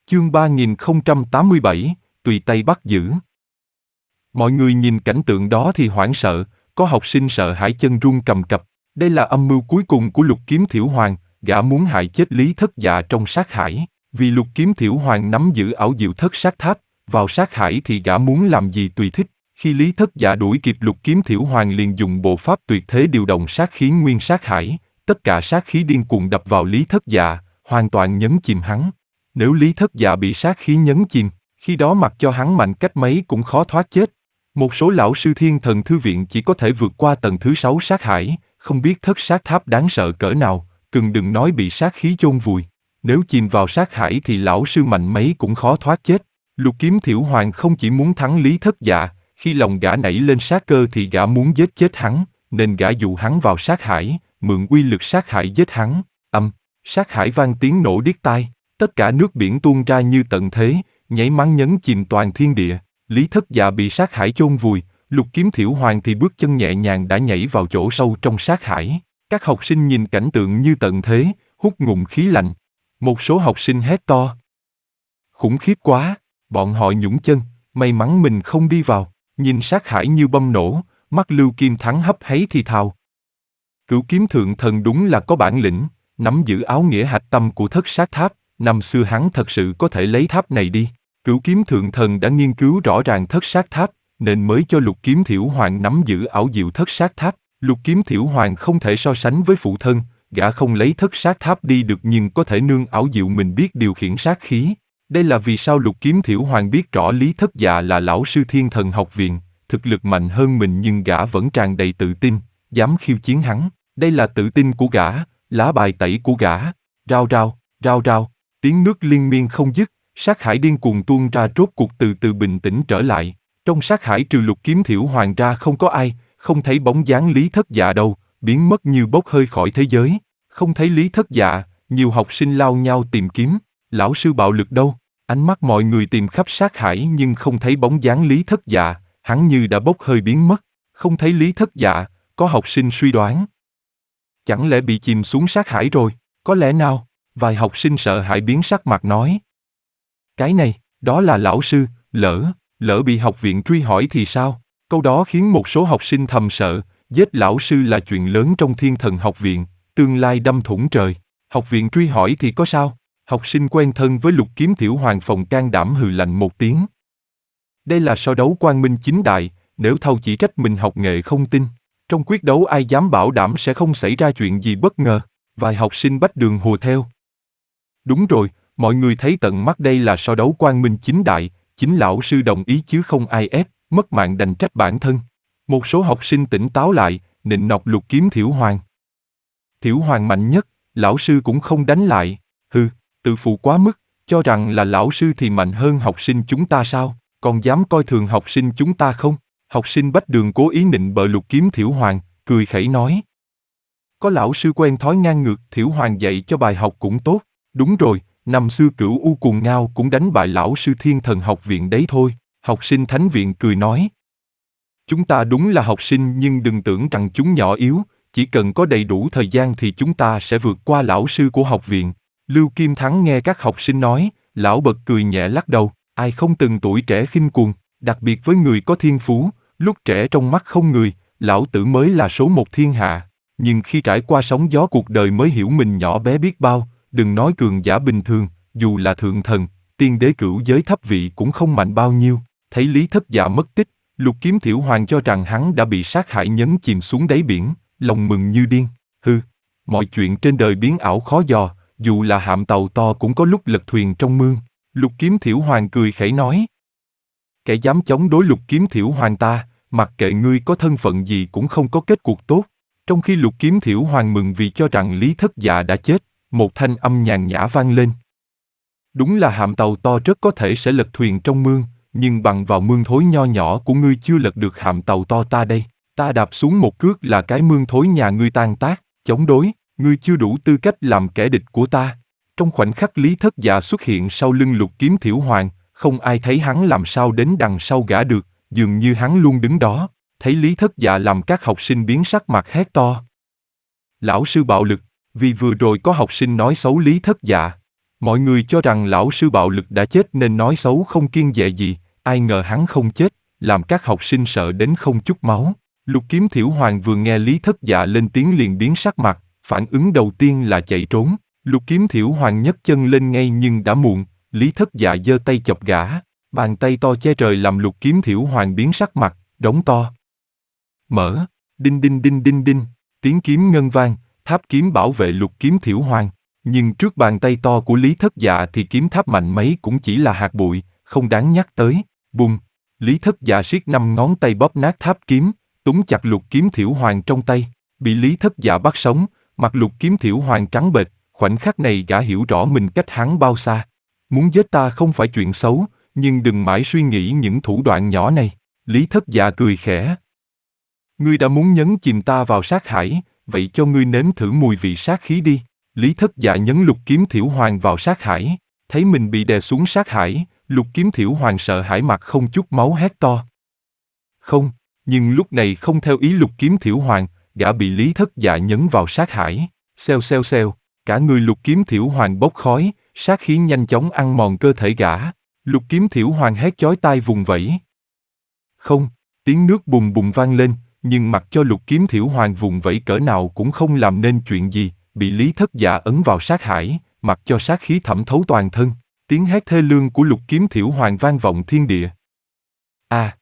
Chương 3087, tùy tay bắt giữ. Mọi người nhìn cảnh tượng đó thì hoảng sợ, có học sinh sợ hãi chân run cầm cập. Đây là âm mưu cuối cùng của Lục Kiếm Thiểu Hoàng, gã muốn hại chết Lý Thất Dạ trong sát hải. Vì Lục Kiếm Thiểu Hoàng nắm giữ ảo diệu thất sát tháp, vào sát hải thì gã muốn làm gì tùy thích. Khi Lý Thất Dạ đuổi kịp Lục Kiếm Thiểu Hoàng liền dùng bộ pháp tuyệt thế điều động sát khí nguyên sát hải, tất cả sát khí điên cuồng đập vào Lý Thất Dạ, hoàn toàn nhấn chìm hắn. Nếu Lý Thất Dạ bị sát khí nhấn chìm, khi đó mặc cho hắn mạnh cách mấy cũng khó thoát chết. Một số lão sư Thiên Thần Thư Viện chỉ có thể vượt qua tầng thứ 6 sát hải, không biết thất sát tháp đáng sợ cỡ nào, cần đừng nói bị sát khí chôn vùi. Nếu chìm vào sát hải thì lão sư mạnh mấy cũng khó thoát chết. Lục Kiếm Thiểu Hoàng không chỉ muốn thắng Lý Thất Dạ, khi lòng gã nảy lên sát cơ thì gã muốn giết chết hắn, nên gã dụ hắn vào sát hải, mượn uy lực sát hải giết hắn. Sát hải vang tiếng nổ điếc tai, tất cả nước biển tuôn ra như tận thế, nháy mắt nhấn chìm toàn thiên địa. Lý Thất Dạ bị sát hải chôn vùi, Lục Kiếm Thiểu Hoàng thì bước chân nhẹ nhàng đã nhảy vào chỗ sâu trong sát hải. Các học sinh nhìn cảnh tượng như tận thế, hút ngụm khí lạnh. Một số học sinh hét to. Khủng khiếp quá, bọn họ nhũng chân, may mắn mình không đi vào. Nhìn sát hải như bom nổ, mắt Lưu Kim Thắng hấp háy thì thào. Cửu Kiếm Thượng Thần đúng là có bản lĩnh, nắm giữ áo nghĩa hạch tâm của thất sát tháp, năm xưa hắn thật sự có thể lấy tháp này đi. Cửu Kiếm Thượng Thần đã nghiên cứu rõ ràng thất sát tháp, nên mới cho Lục Kiếm Thiểu Hoàng nắm giữ ảo diệu thất sát tháp. Lục Kiếm Thiểu Hoàng không thể so sánh với phụ thân, gã không lấy thất sát tháp đi được nhưng có thể nương ảo diệu mình biết điều khiển sát khí. Đây là vì sao Lục Kiếm Thiểu Hoàng biết rõ Lý Thất Dạ là lão sư Thiên Thần Học Viện, thực lực mạnh hơn mình nhưng gã vẫn tràn đầy tự tin, dám khiêu chiến hắn. Đây là tự tin của gã, lá bài tẩy của gã. Rao rao, rao rao, tiếng nước liên miên không dứt, sát hải điên cuồng tuôn ra rốt cuộc từ từ bình tĩnh trở lại. Trong sát hải trừ Lục Kiếm Thiểu Hoàng ra không có ai, không thấy bóng dáng Lý Thất Dạ đâu, biến mất như bốc hơi khỏi thế giới. Không thấy Lý Thất Dạ, nhiều học sinh lao nhau tìm kiếm, lão sư bạo lực đâu? Ánh mắt mọi người tìm khắp sát hải nhưng không thấy bóng dáng Lý Thất Dạ, hắn như đã bốc hơi biến mất. Không thấy Lý Thất Dạ, có học sinh suy đoán. Chẳng lẽ bị chìm xuống sát hải rồi? Có lẽ nào? Vài học sinh sợ hãi biến sắc mặt nói. Cái này, đó là lão sư, lỡ bị học viện truy hỏi thì sao? Câu đó khiến một số học sinh thầm sợ, giết lão sư là chuyện lớn trong Thiên Thần Học Viện, tương lai đâm thủng trời. Học viện truy hỏi thì có sao? Học sinh quen thân với Lục Kiếm Thiểu Hoàng phòng can đảm hừ lạnh một tiếng. Đây là so đấu quang minh chính đại, nếu thâu chỉ trách mình học nghệ không tin. Trong quyết đấu ai dám bảo đảm sẽ không xảy ra chuyện gì bất ngờ. Vài học sinh bách đường hùa theo. Đúng rồi, mọi người thấy tận mắt đây là so đấu quang minh chính đại, chính lão sư đồng ý chứ không ai ép, mất mạng đành trách bản thân. Một số học sinh tỉnh táo lại, nịnh nọt Lục Kiếm Thiểu Hoàng. Thiểu Hoàng mạnh nhất, lão sư cũng không đánh lại. Tự phụ quá mức, cho rằng là lão sư thì mạnh hơn học sinh chúng ta sao, còn dám coi thường học sinh chúng ta không? Học sinh bách đường cố ý nịnh bợ Lục Kiếm Thiểu Hoàng, cười khẩy nói. Có lão sư quen thói ngang ngược, Thiểu Hoàng dạy cho bài học cũng tốt. Đúng rồi, năm xưa Cửu U Cuồng Ngao cũng đánh bại lão sư Thiên Thần Học Viện đấy thôi. Học sinh Thánh Viện cười nói. Chúng ta đúng là học sinh nhưng đừng tưởng rằng chúng nhỏ yếu, chỉ cần có đầy đủ thời gian thì chúng ta sẽ vượt qua lão sư của học viện. Lưu Kim Thắng nghe các học sinh nói, lão bật cười nhẹ lắc đầu, ai không từng tuổi trẻ khinh cuồng, đặc biệt với người có thiên phú, lúc trẻ trong mắt không người, lão tử mới là số một thiên hạ. Nhưng khi trải qua sóng gió cuộc đời mới hiểu mình nhỏ bé biết bao, đừng nói cường giả bình thường, dù là thượng thần, tiên đế cửu giới thấp vị cũng không mạnh bao nhiêu. Thấy Lý Thất Dạ mất tích, Lục Kiếm Thiểu Hoàng cho rằng hắn đã bị sát hại nhấn chìm xuống đáy biển, lòng mừng như điên. Mọi chuyện trên đời biến ảo khó dò, dù là hạm tàu to cũng có lúc lật thuyền trong mương. Lục Kiếm Thiểu Hoàng cười khẩy nói. Kẻ dám chống đối Lục Kiếm Thiểu Hoàng ta, mặc kệ ngươi có thân phận gì cũng không có kết cuộc tốt. Trong khi Lục Kiếm Thiểu Hoàng mừng vì cho rằng Lý Thất Dạ đã chết, một thanh âm nhàn nhã vang lên. Đúng là hạm tàu to rất có thể sẽ lật thuyền trong mương, nhưng bằng vào mương thối nho nhỏ của ngươi chưa lật được hạm tàu to ta đây. Ta đạp xuống một cước là cái mương thối nhà ngươi tan tác, chống đối, ngươi chưa đủ tư cách làm kẻ địch của ta. Trong khoảnh khắc Lý Thất Dạ xuất hiện sau lưng Lục Kiếm Thiểu Hoàng, không ai thấy hắn làm sao đến đằng sau gã được, dường như hắn luôn đứng đó. Thấy Lý Thất Dạ làm các học sinh biến sắc mặt hét to. Lão sư bạo lực, vì vừa rồi có học sinh nói xấu Lý Thất Dạ. Mọi người cho rằng lão sư bạo lực đã chết nên nói xấu không kiêng dè gì, ai ngờ hắn không chết, làm các học sinh sợ đến không chút máu. Lục Kiếm Thiểu Hoàng vừa nghe Lý Thất Dạ lên tiếng liền biến sắc mặt, phản ứng đầu tiên là chạy trốn. Lục Kiếm Thiểu Hoàng nhấc chân lên ngay nhưng đã muộn, Lý Thất Dạ giơ tay chọc gã, bàn tay to che trời làm Lục Kiếm Thiểu Hoàng biến sắc mặt, đống to. Mở, đinh đinh đinh đinh đinh, tiếng kiếm ngân vang, tháp kiếm bảo vệ Lục Kiếm Thiểu Hoàng. Nhưng trước bàn tay to của Lý Thất Dạ thì kiếm tháp mạnh mấy cũng chỉ là hạt bụi, không đáng nhắc tới. Bùng, Lý Thất Dạ siết 5 ngón tay bóp nát tháp kiếm, túm chặt Lục Kiếm Thiểu Hoàng trong tay, bị Lý Thất Dạ bắt sống, mặt Lục Kiếm Thiểu Hoàng trắng bệch, khoảnh khắc này gã hiểu rõ mình cách hắn bao xa. Muốn giết ta không phải chuyện xấu, nhưng đừng mãi suy nghĩ những thủ đoạn nhỏ này. Lý Thất Dạ cười khẽ. Ngươi đã muốn nhấn chìm ta vào sát hải, vậy cho ngươi nếm thử mùi vị sát khí đi. Lý Thất Dạ nhấn Lục Kiếm Thiểu Hoàng vào sát hải, thấy mình bị đè xuống sát hải, Lục Kiếm Thiểu Hoàng sợ hãi mặt không chút máu hét to. Không, nhưng lúc này không theo ý Lục Kiếm Thiểu Hoàng, gã bị Lý Thất Dạ nhấn vào sát hải, xèo xèo xèo, cả người Lục Kiếm Thiểu Hoàng bốc khói, sát khí nhanh chóng ăn mòn cơ thể gã. Lục Kiếm Thiểu Hoàng hét chói tai vùng vẫy. Không, tiếng nước bùng bùng vang lên, nhưng mặc cho Lục Kiếm Thiểu Hoàng vùng vẫy cỡ nào cũng không làm nên chuyện gì, bị Lý Thất Dạ ấn vào sát hải, mặc cho sát khí thẩm thấu toàn thân, tiếng hét thê lương của Lục Kiếm Thiểu Hoàng vang vọng thiên địa. À,